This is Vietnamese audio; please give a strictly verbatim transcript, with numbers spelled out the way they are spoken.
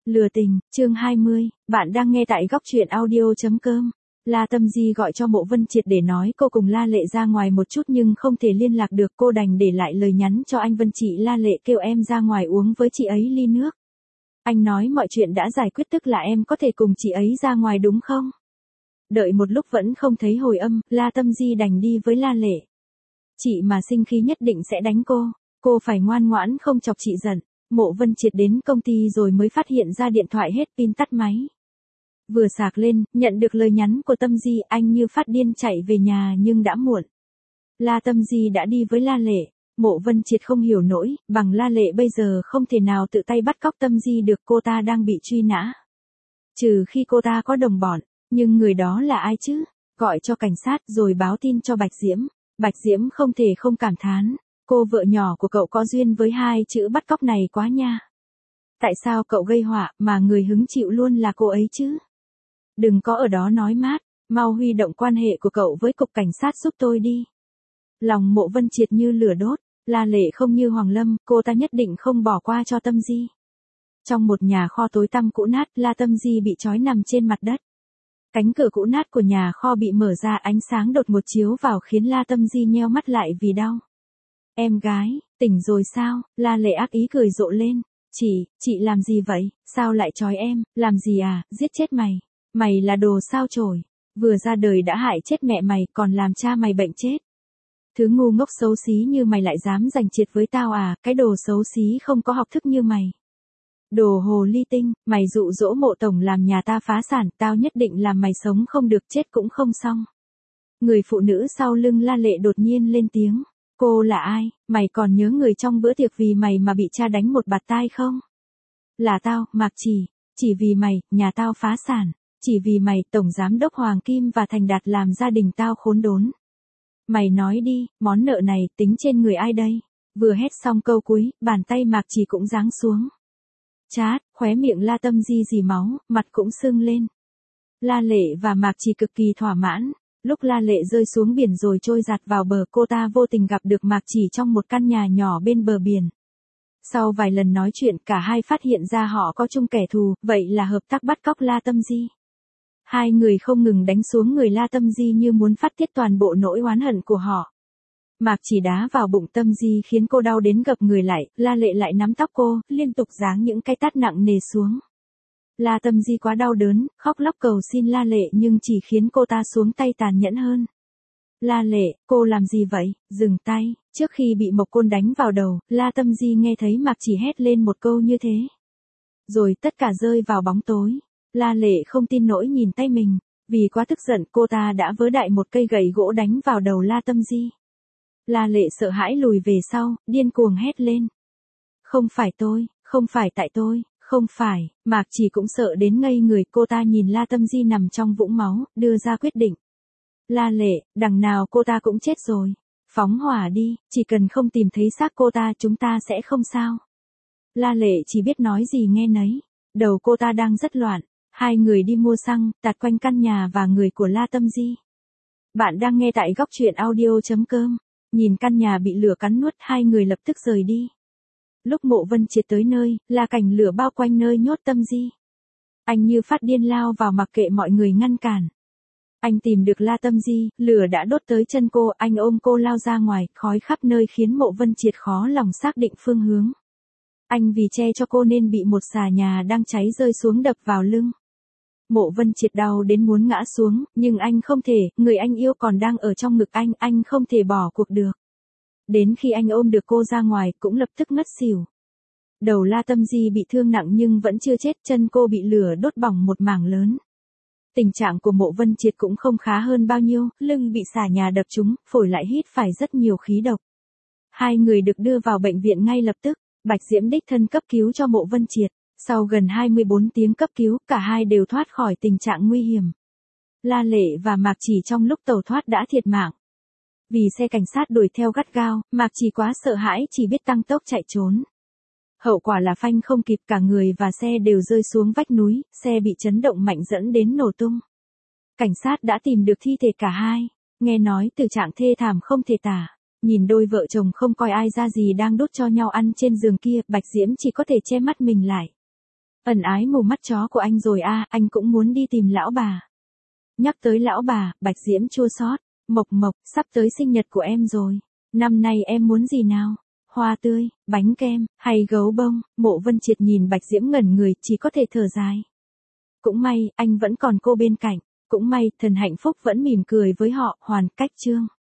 Lừa tình, chương hai mươi, bạn đang nghe tại góc truyện audio.com. La Tâm Di gọi cho Mộ Vân Triệt để nói cô cùng La Lệ ra ngoài một chút nhưng không thể liên lạc được, cô đành để lại lời nhắn cho anh Vân. Chị La Lệ kêu em ra ngoài uống với chị ấy ly nước. Anh nói mọi chuyện đã giải quyết, tức là em có thể cùng chị ấy ra ngoài đúng không? Đợi một lúc vẫn không thấy hồi âm, La Tâm Di đành đi với La Lệ. Chị mà sinh khí nhất định sẽ đánh cô, cô phải ngoan ngoãn không chọc chị giận. Mộ Vân Triệt đến công ty rồi mới phát hiện ra điện thoại hết pin tắt máy. Vừa sạc lên, nhận được lời nhắn của Tâm Di, anh như phát điên chạy về nhà nhưng đã muộn. La Tâm Di đã đi với La Lệ. Mộ Vân Triệt không hiểu nổi, bằng La Lệ bây giờ không thể nào tự tay bắt cóc Tâm Di được, cô ta đang bị truy nã. Trừ khi cô ta có đồng bọn, nhưng người đó là ai chứ? Gọi cho cảnh sát rồi báo tin cho Bạch Diễm. Bạch Diễm không thể không cảm thán. Cô vợ nhỏ của cậu có duyên với hai chữ bắt cóc này quá nha. Tại sao cậu gây họa mà người hứng chịu luôn là cô ấy chứ? Đừng có ở đó nói mát, mau huy động quan hệ của cậu với cục cảnh sát giúp tôi đi. Lòng Mộ Vân Triệt như lửa đốt, La Lệ không như Hoàng Lâm, cô ta nhất định không bỏ qua cho Tâm Di. Trong một nhà kho tối tăm cũ nát, La Tâm Di bị trói nằm trên mặt đất. Cánh cửa cũ nát của nhà kho bị mở ra, ánh sáng đột ngột chiếu vào khiến La Tâm Di nheo mắt lại vì đau. Em gái, tỉnh rồi sao? La Lệ ác ý cười rộ lên. Chị, chị làm gì vậy? Sao lại trói em? Làm gì à? Giết chết mày. Mày là đồ sao chổi. Vừa ra đời đã hại chết mẹ mày, còn làm cha mày bệnh chết. Thứ ngu ngốc xấu xí như mày lại dám giành chiệt với tao à? Cái đồ xấu xí không có học thức như mày. Đồ hồ ly tinh, mày dụ dỗ Mộ tổng làm nhà ta phá sản, tao nhất định làm mày sống không được, chết cũng không xong. Người phụ nữ sau lưng La Lệ đột nhiên lên tiếng. Cô là ai? Mày còn nhớ người trong bữa tiệc vì mày mà bị cha đánh một bạt tai không? Là tao, Mạc Chỉ. Chỉ vì mày, nhà tao phá sản. Chỉ vì mày, Tổng Giám đốc Hoàng Kim và Thành Đạt làm gia đình tao khốn đốn. Mày nói đi, món nợ này tính trên người ai đây? Vừa hét xong câu cuối, bàn tay Mạc Chỉ cũng giáng xuống. Chát, khóe miệng La Tâm Di rỉ máu, mặt cũng sưng lên. La Lệ và Mạc Chỉ cực kỳ thỏa mãn. Lúc La Lệ rơi xuống biển rồi trôi giạt vào bờ, cô ta vô tình gặp được Mạc Chỉ trong một căn nhà nhỏ bên bờ biển. Sau vài lần nói chuyện, cả hai phát hiện ra họ có chung kẻ thù, vậy là hợp tác bắt cóc La Tâm Di. Hai người không ngừng đánh xuống người La Tâm Di như muốn phát tiết toàn bộ nỗi oán hận của họ. Mạc Chỉ đá vào bụng Tâm Di khiến cô đau đến gập người lại, La Lệ lại nắm tóc cô, liên tục giáng những cái tát nặng nề xuống. La Tâm Di quá đau đớn, khóc lóc cầu xin La Lệ nhưng chỉ khiến cô ta xuống tay tàn nhẫn hơn. La Lệ, cô làm gì vậy? Dừng tay. Trước khi bị Mộc Côn đánh vào đầu, La Tâm Di nghe thấy Mạc Chỉ hét lên một câu như thế. Rồi tất cả rơi vào bóng tối. La Lệ không tin nổi nhìn tay mình. Vì quá tức giận, cô ta đã vớ đại một cây gậy gỗ đánh vào đầu La Tâm Di. La Lệ sợ hãi lùi về sau, điên cuồng hét lên. Không phải tôi, không phải tại tôi. Không phải, Mạc Chỉ cũng sợ đến ngây người, cô ta nhìn La Tâm Di nằm trong vũng máu, đưa ra quyết định. La Lệ, đằng nào cô ta cũng chết rồi. Phóng hỏa đi, chỉ cần không tìm thấy xác cô ta chúng ta sẽ không sao. La Lệ chỉ biết nói gì nghe nấy. Đầu cô ta đang rất loạn. Hai người đi mua xăng, tạt quanh căn nhà và người của La Tâm Di. Bạn đang nghe tại góc truyện audio.com. Nhìn căn nhà bị lửa cắn nuốt, hai người lập tức rời đi. Lúc Mộ Vân Triệt tới nơi, là cảnh lửa bao quanh nơi nhốt Tâm Di. Anh như phát điên lao vào mặc kệ mọi người ngăn cản. Anh tìm được La Tâm Di, lửa đã đốt tới chân cô, anh ôm cô lao ra ngoài, khói khắp nơi khiến Mộ Vân Triệt khó lòng xác định phương hướng. Anh vì che cho cô nên bị một xà nhà đang cháy rơi xuống đập vào lưng. Mộ Vân Triệt đau đến muốn ngã xuống, nhưng anh không thể, người anh yêu còn đang ở trong ngực anh, anh không thể bỏ cuộc được. Đến khi anh ôm được cô ra ngoài, cũng lập tức ngất xỉu. Đầu La Tâm Di bị thương nặng nhưng vẫn chưa chết, chân cô bị lửa đốt bỏng một mảng lớn. Tình trạng của Mộ Vân Triệt cũng không khá hơn bao nhiêu, lưng bị xà nhà đập trúng, phổi lại hít phải rất nhiều khí độc. Hai người được đưa vào bệnh viện ngay lập tức, Bạch Diễm đích thân cấp cứu cho Mộ Vân Triệt. Sau gần hai mươi bốn tiếng cấp cứu, cả hai đều thoát khỏi tình trạng nguy hiểm. La Lệ và Mạc Chỉ trong lúc tẩu thoát đã thiệt mạng. Vì xe cảnh sát đuổi theo gắt gao, Mạc Chỉ quá sợ hãi chỉ biết tăng tốc chạy trốn. Hậu quả là phanh không kịp, cả người và xe đều rơi xuống vách núi, xe bị chấn động mạnh dẫn đến nổ tung. Cảnh sát đã tìm được thi thể cả hai, nghe nói tình trạng thê thảm không thể tả. Nhìn đôi vợ chồng không coi ai ra gì đang đốt cho nhau ăn trên giường kia, Bạch Diễm chỉ có thể che mắt mình lại. Ẩn ái mù mắt chó của anh rồi a, anh cũng muốn đi tìm lão bà. Nhắc tới lão bà, Bạch Diễm chua xót. Mộc Mộc, sắp tới sinh nhật của em rồi. Năm nay em muốn gì nào? Hoa tươi, bánh kem, hay gấu bông? Mộ Vân Triệt nhìn Bạch Diễm ngẩn người, chỉ có thể thở dài. Cũng may, anh vẫn còn cô bên cạnh. Cũng may, thần hạnh phúc vẫn mỉm cười với họ, hoàn cách chương.